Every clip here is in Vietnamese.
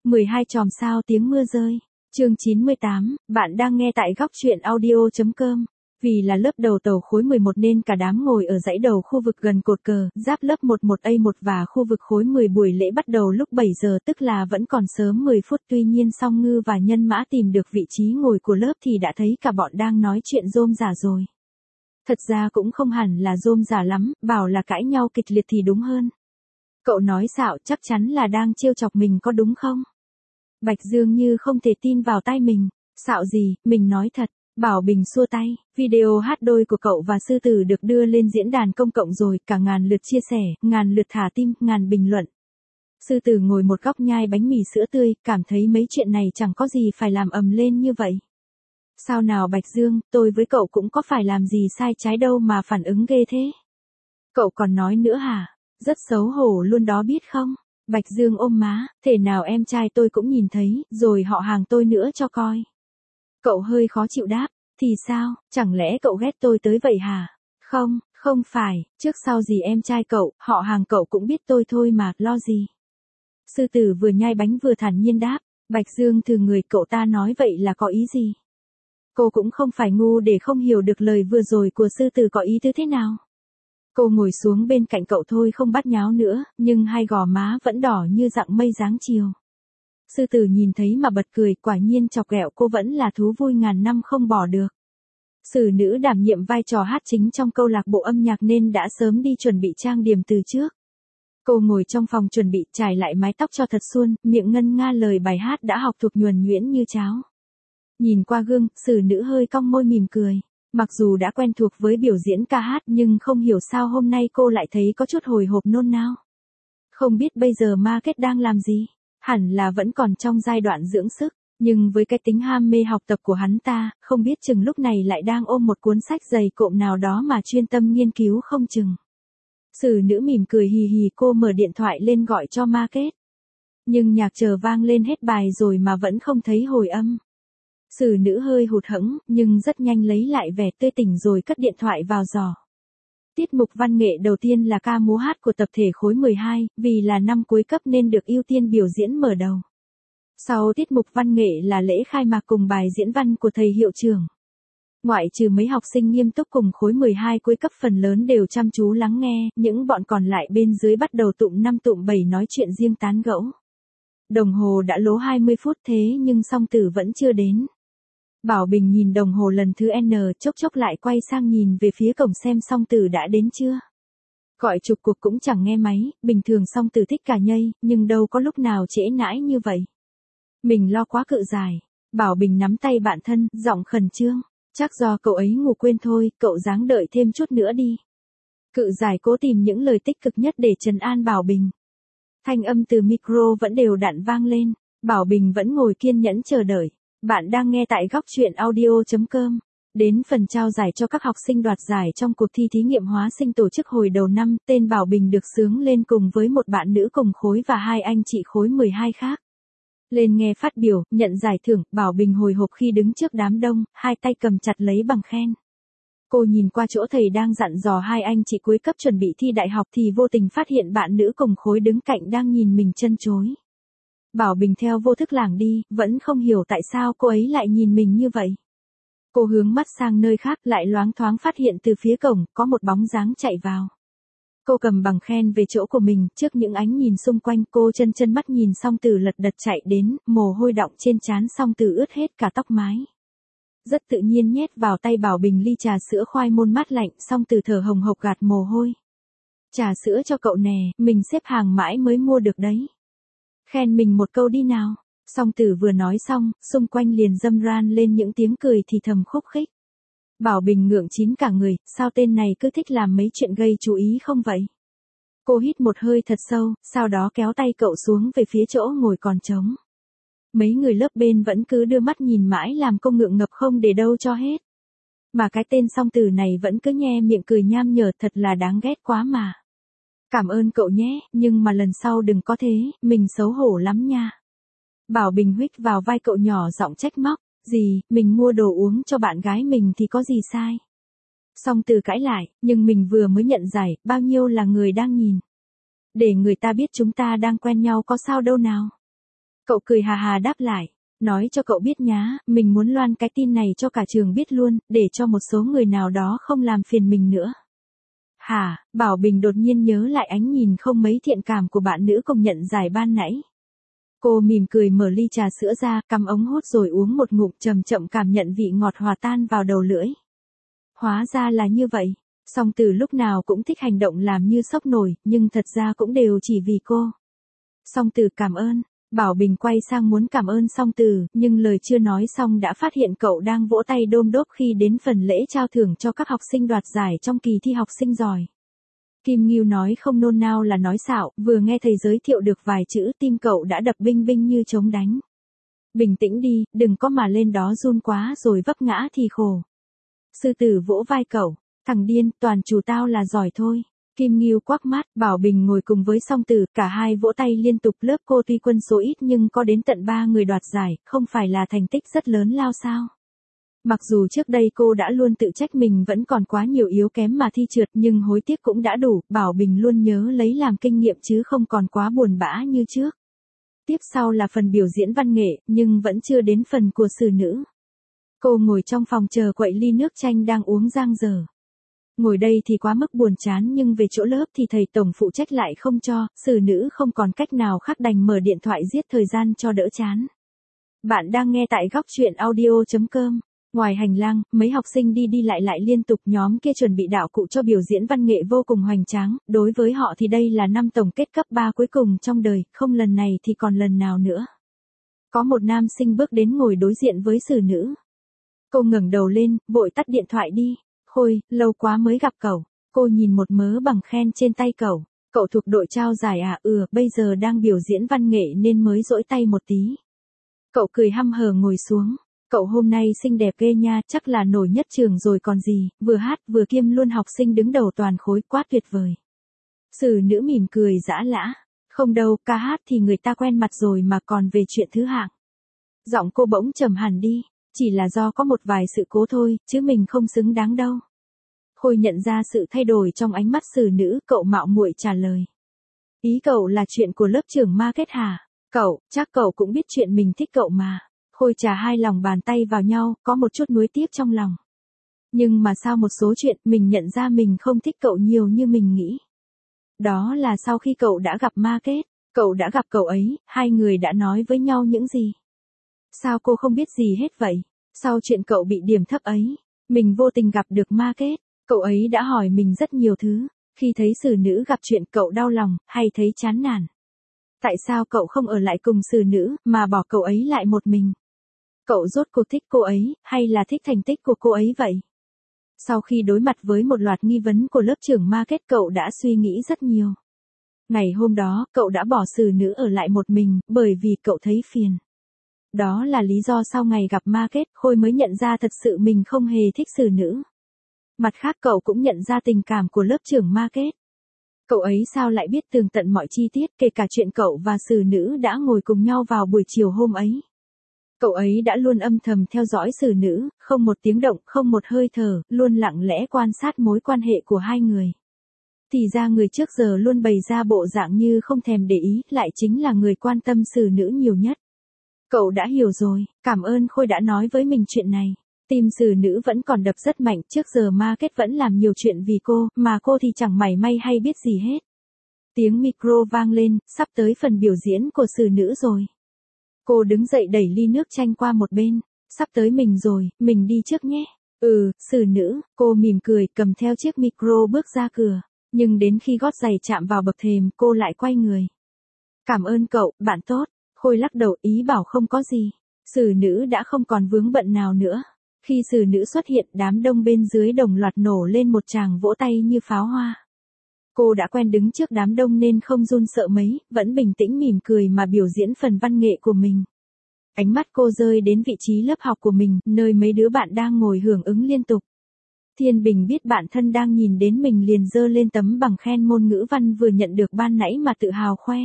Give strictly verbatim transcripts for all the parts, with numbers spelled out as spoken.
mười hai chòm sao tiếng mưa rơi. Chương chín mươi tám, bạn đang nghe tại góc truyện audio chấm com. Vì là lớp đầu tàu khối mười một nên cả đám ngồi ở dãy đầu khu vực gần cột cờ, giáp lớp mười một A một và khu vực khối mười. Buổi lễ bắt đầu lúc bảy giờ, tức là vẫn còn sớm mười phút. Tuy nhiên Song Ngư và Nhân Mã tìm được vị trí ngồi của lớp thì đã thấy cả bọn đang nói chuyện rôm rả rồi. Thật ra cũng không hẳn là rôm rả lắm, bảo là cãi nhau kịch liệt thì đúng hơn. Cậu nói xạo chắc chắn là đang trêu chọc mình có đúng không? Bạch Dương như không thể tin vào tai mình. Xạo gì, mình nói thật. Bảo Bình xua tay, video hát đôi của cậu và Sư Tử được đưa lên diễn đàn công cộng rồi, cả ngàn lượt chia sẻ, ngàn lượt thả tim, ngàn bình luận. Sư Tử ngồi một góc nhai bánh mì sữa tươi, cảm thấy mấy chuyện này chẳng có gì phải làm ầm lên như vậy. Sao nào Bạch Dương, tôi với cậu cũng có phải làm gì sai trái đâu mà phản ứng ghê thế. Cậu còn nói nữa hả? Rất xấu hổ luôn đó biết không? Bạch Dương ôm má, thể nào em trai tôi cũng nhìn thấy, rồi họ hàng tôi nữa cho coi. Cậu hơi khó chịu đáp, thì sao, chẳng lẽ cậu ghét tôi tới vậy hả? Không, không phải, trước sau gì em trai cậu, họ hàng cậu cũng biết tôi thôi mà, lo gì. Sư Tử vừa nhai bánh vừa thản nhiên đáp, Bạch Dương thử người, cậu ta nói vậy là có ý gì? Cô cũng không phải ngu để không hiểu được lời vừa rồi của Sư Tử có ý tứ thế nào. Cô ngồi xuống bên cạnh cậu thôi không bắt nháo nữa, nhưng hai gò má vẫn đỏ như dạng mây dáng chiều. Sư Tử nhìn thấy mà bật cười, quả nhiên chọc ghẹo cô vẫn là thú vui ngàn năm không bỏ được. Sử nữ đảm nhiệm vai trò hát chính trong câu lạc bộ âm nhạc nên đã sớm đi chuẩn bị trang điểm từ trước. Cô ngồi trong phòng chuẩn bị chải lại mái tóc cho thật suôn, miệng ngân nga lời bài hát đã học thuộc nhuần nhuyễn như cháo. Nhìn qua gương, Sử nữ hơi cong môi mỉm cười. Mặc dù đã quen thuộc với biểu diễn ca hát nhưng không hiểu sao hôm nay cô lại thấy có chút hồi hộp nôn nao. Không biết bây giờ Market đang làm gì? Hẳn là vẫn còn trong giai đoạn dưỡng sức, nhưng với cái tính ham mê học tập của hắn ta, không biết chừng lúc này lại đang ôm một cuốn sách dày cộm nào đó mà chuyên tâm nghiên cứu không chừng. Sử nữ mỉm cười hì hì, cô mở điện thoại lên gọi cho Market. Nhưng nhạc chờ vang lên hết bài rồi mà vẫn không thấy hồi âm. Sử nữ hơi hụt hẫng, nhưng rất nhanh lấy lại vẻ tươi tỉnh rồi cất điện thoại vào giỏ. Tiết mục văn nghệ đầu tiên là ca múa hát của tập thể khối mười hai, vì là năm cuối cấp nên được ưu tiên biểu diễn mở đầu. Sau tiết mục văn nghệ là lễ khai mạc cùng bài diễn văn của thầy hiệu trưởng. Ngoại trừ mấy học sinh nghiêm túc cùng khối mười hai cuối cấp, phần lớn đều chăm chú lắng nghe, những bọn còn lại bên dưới bắt đầu tụm năm tụm bảy nói chuyện riêng tán gẫu. Đồng hồ đã lố hai mươi phút thế nhưng Song Tử vẫn chưa đến. Bảo Bình nhìn đồng hồ lần thứ N, chốc chốc lại quay sang nhìn về phía cổng xem Song Tử đã đến chưa. Gọi chục cuộc cũng chẳng nghe máy, bình thường Song Tử thích cả nhây, nhưng đâu có lúc nào trễ nãi như vậy. Mình lo quá cự giải. Bảo Bình nắm tay bạn thân, giọng khẩn trương. Chắc do cậu ấy ngủ quên thôi, cậu ráng đợi thêm chút nữa đi. Cự giải cố tìm những lời tích cực nhất để trấn an Bảo Bình. Thanh âm từ micro vẫn đều đặn vang lên. Bảo Bình vẫn ngồi kiên nhẫn chờ đợi. Bạn đang nghe tại góc truyện audio chấm com. Đến phần trao giải cho các học sinh đoạt giải trong cuộc thi thí nghiệm hóa sinh tổ chức hồi đầu năm, tên Bảo Bình được xướng lên cùng với một bạn nữ cùng khối và hai anh chị khối mười hai khác. Lên nghe phát biểu, nhận giải thưởng, Bảo Bình hồi hộp khi đứng trước đám đông, hai tay cầm chặt lấy bằng khen. Cô nhìn qua chỗ thầy đang dặn dò hai anh chị cuối cấp chuẩn bị thi đại học thì vô tình phát hiện bạn nữ cùng khối đứng cạnh đang nhìn mình chân chối. Bảo Bình theo vô thức lảng đi, vẫn không hiểu tại sao cô ấy lại nhìn mình như vậy. Cô hướng mắt sang nơi khác, lại loáng thoáng phát hiện từ phía cổng, có một bóng dáng chạy vào. Cô cầm bằng khen về chỗ của mình, trước những ánh nhìn xung quanh, cô chân chân mắt nhìn Song Tử lật đật chạy đến, mồ hôi đọng trên trán Song Tử ướt hết cả tóc mái. Rất tự nhiên nhét vào tay Bảo Bình ly trà sữa khoai môn mát lạnh, Song Tử thở hồng hộc gạt mồ hôi. Trà sữa cho cậu nè, mình xếp hàng mãi mới mua được đấy. Khen mình một câu đi nào. Song Tử vừa nói xong, xung quanh liền râm ran lên những tiếng cười thì thầm khúc khích. Bảo Bình ngượng chín cả người, sao tên này cứ thích làm mấy chuyện gây chú ý không vậy? Cô hít một hơi thật sâu, sau đó kéo tay cậu xuống về phía chỗ ngồi còn trống. Mấy người lớp bên vẫn cứ đưa mắt nhìn mãi làm cô ngượng ngập không để đâu cho hết. Mà cái tên Song Tử này vẫn cứ nhe miệng cười nham nhở, thật là đáng ghét quá mà. Cảm ơn cậu nhé, nhưng mà lần sau đừng có thế, mình xấu hổ lắm nha. Bảo Bình huých vào vai cậu nhỏ giọng trách móc, gì, mình mua đồ uống cho bạn gái mình thì có gì sai. Song Tử cãi lại, nhưng mình vừa mới nhận giải, bao nhiêu là người đang nhìn. Để người ta biết chúng ta đang quen nhau có sao đâu nào. Cậu cười hà hà đáp lại, nói cho cậu biết nhá, mình muốn loan cái tin này cho cả trường biết luôn, để cho một số người nào đó không làm phiền mình nữa. Hả, Bảo Bình đột nhiên nhớ lại ánh nhìn không mấy thiện cảm của bạn nữ công nhận giải ban nãy. Cô mỉm cười mở ly trà sữa ra, cắm ống hút rồi uống một ngụm, chậm chậm cảm nhận vị ngọt hòa tan vào đầu lưỡi. Hóa ra là như vậy, Song Từ lúc nào cũng thích hành động làm như sốc nổi, nhưng thật ra cũng đều chỉ vì cô. Song Từ cảm ơn. Bảo Bình quay sang muốn cảm ơn Song Từ, nhưng lời chưa nói xong đã phát hiện cậu đang vỗ tay đôm đốp khi đến phần lễ trao thưởng cho các học sinh đoạt giải trong kỳ thi học sinh giỏi. Kim Ngưu nói không nôn nao là nói xạo, vừa nghe thầy giới thiệu được vài chữ tim cậu đã đập binh binh như trống đánh. Bình tĩnh đi, đừng có mà lên đó run quá rồi vấp ngã thì khổ. Sư tử vỗ vai cậu, thằng điên, toàn chủ tao là giỏi thôi. Kim Ngưu quắc mắt, Bảo Bình ngồi cùng với Song Từ, cả hai vỗ tay liên tục. Lớp cô tuy quân số ít nhưng có đến tận ba người đoạt giải, không phải là thành tích rất lớn lao sao. Mặc dù trước đây cô đã luôn tự trách mình vẫn còn quá nhiều yếu kém mà thi trượt, nhưng hối tiếc cũng đã đủ, Bảo Bình luôn nhớ lấy làm kinh nghiệm chứ không còn quá buồn bã như trước. Tiếp sau là phần biểu diễn văn nghệ, nhưng vẫn chưa đến phần của xử nữ. Cô ngồi trong phòng chờ quậy ly nước chanh đang uống giang dở. Ngồi đây thì quá mức buồn chán, nhưng về chỗ lớp thì thầy tổng phụ trách lại không cho, xử nữ không còn cách nào khác đành mở điện thoại giết thời gian cho đỡ chán. Bạn đang nghe tại góc truyện audio chấm com. Ngoài hành lang, mấy học sinh đi đi lại lại liên tục, nhóm kia chuẩn bị đạo cụ cho biểu diễn văn nghệ vô cùng hoành tráng, đối với họ thì đây là năm tổng kết cấp ba cuối cùng trong đời, không lần này thì còn lần nào nữa. Có một nam sinh bước đến ngồi đối diện với xử nữ. Cô ngẩng đầu lên, vội tắt điện thoại đi. Khôi, lâu quá mới gặp cậu. Cô nhìn một mớ bằng khen trên tay cậu. Cậu thuộc đội trao giải à? Ừ, bây giờ đang biểu diễn văn nghệ nên mới rỗi tay một tí. Cậu cười hăm hờ ngồi xuống. Cậu hôm nay xinh đẹp ghê nha, chắc là nổi nhất trường rồi còn gì, vừa hát vừa kiêm luôn học sinh đứng đầu toàn khối, quá tuyệt vời. Xử nữ mỉm cười giã lã. Không đâu, ca hát thì người ta quen mặt rồi mà, còn về chuyện thứ hạng. Giọng cô bỗng trầm hẳn đi. Chỉ là do có một vài sự cố thôi, chứ mình không xứng đáng đâu. Khôi nhận ra sự thay đổi trong ánh mắt xử nữ, cậu mạo muội trả lời. Ý cậu là chuyện của lớp trưởng market hả? Cậu, chắc cậu cũng biết chuyện mình thích cậu mà. Khôi chà hai lòng bàn tay vào nhau, có một chút nuối tiếc trong lòng. Nhưng mà sao một số chuyện mình nhận ra mình không thích cậu nhiều như mình nghĩ. Đó là sau khi cậu đã gặp market, cậu đã gặp cậu ấy, hai người đã nói với nhau những gì? Sao cô không biết gì hết vậy? Sau chuyện cậu bị điểm thấp ấy, mình vô tình gặp được market, cậu ấy đã hỏi mình rất nhiều thứ. Khi thấy xử nữ gặp chuyện cậu đau lòng, hay thấy chán nản? Tại sao cậu không ở lại cùng xử nữ, mà bỏ cậu ấy lại một mình? Cậu rốt cuộc thích cô ấy, hay là thích thành tích của cô ấy vậy? Sau khi đối mặt với một loạt nghi vấn của lớp trưởng market, cậu đã suy nghĩ rất nhiều. Ngày hôm đó, cậu đã bỏ xử nữ ở lại một mình, bởi vì cậu thấy phiền. Đó là lý do sau ngày gặp market, Khôi mới nhận ra thật sự mình không hề thích xử nữ. Mặt khác cậu cũng nhận ra tình cảm của lớp trưởng market. Cậu ấy sao lại biết tường tận mọi chi tiết, kể cả chuyện cậu và xử nữ đã ngồi cùng nhau vào buổi chiều hôm ấy. Cậu ấy đã luôn âm thầm theo dõi xử nữ, không một tiếng động, không một hơi thở, luôn lặng lẽ quan sát mối quan hệ của hai người. Thì ra người trước giờ luôn bày ra bộ dạng như không thèm để ý, lại chính là người quan tâm xử nữ nhiều nhất. Cậu đã hiểu rồi, cảm ơn Khôi đã nói với mình chuyện này. Tim xử nữ vẫn còn đập rất mạnh, trước giờ market vẫn làm nhiều chuyện vì cô, mà cô thì chẳng mảy may hay biết gì hết. Tiếng micro vang lên, sắp tới phần biểu diễn của xử nữ rồi. Cô đứng dậy đẩy ly nước chanh qua một bên. Sắp tới mình rồi, mình đi trước nhé. Ừ, xử nữ, cô mỉm cười, cầm theo chiếc micro bước ra cửa. Nhưng đến khi gót giày chạm vào bậc thềm, cô lại quay người. Cảm ơn cậu, bạn tốt. Khôi lắc đầu, ý bảo không có gì. Xử nữ đã không còn vướng bận nào nữa. Khi xử nữ xuất hiện, đám đông bên dưới đồng loạt nổ lên một tràng vỗ tay như pháo hoa. Cô đã quen đứng trước đám đông nên không run sợ mấy, vẫn bình tĩnh mỉm cười mà biểu diễn phần văn nghệ của mình. Ánh mắt cô rơi đến vị trí lớp học của mình, nơi mấy đứa bạn đang ngồi hưởng ứng liên tục. Thiên Bình biết bạn thân đang nhìn đến mình liền giơ lên tấm bằng khen môn ngữ văn vừa nhận được ban nãy mà tự hào khoe.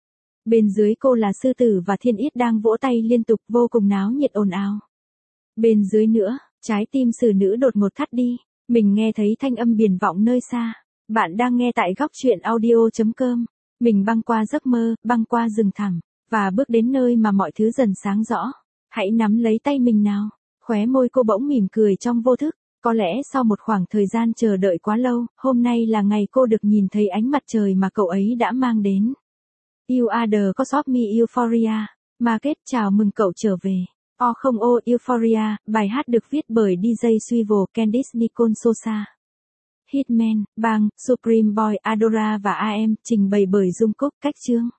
Bên dưới cô là Sư Tử và Thiên Yết đang vỗ tay liên tục, vô cùng náo nhiệt ồn ào. Bên dưới nữa, trái tim xử nữ đột ngột thắt đi, mình nghe thấy thanh âm biển vọng nơi xa. Bạn đang nghe tại góc truyện audio chấm com. Mình băng qua giấc mơ, băng qua rừng thẳm. và bước đến nơi mà mọi thứ dần sáng rõ. Hãy nắm lấy tay mình nào. Khóe môi cô bỗng mỉm cười trong vô thức. Có lẽ sau một khoảng thời gian chờ đợi quá lâu, hôm nay là ngày cô được nhìn thấy ánh mặt trời mà cậu ấy đã mang đến. You are the cause of me euphoria. Market chào mừng cậu trở về. O không O Euphoria, bài hát được viết bởi đi giây Swivel, Candice Nicole Sosa. Hitman, Bang, Supreme Boy, Adora và a em, trình bày bởi Jungkook, cách chương.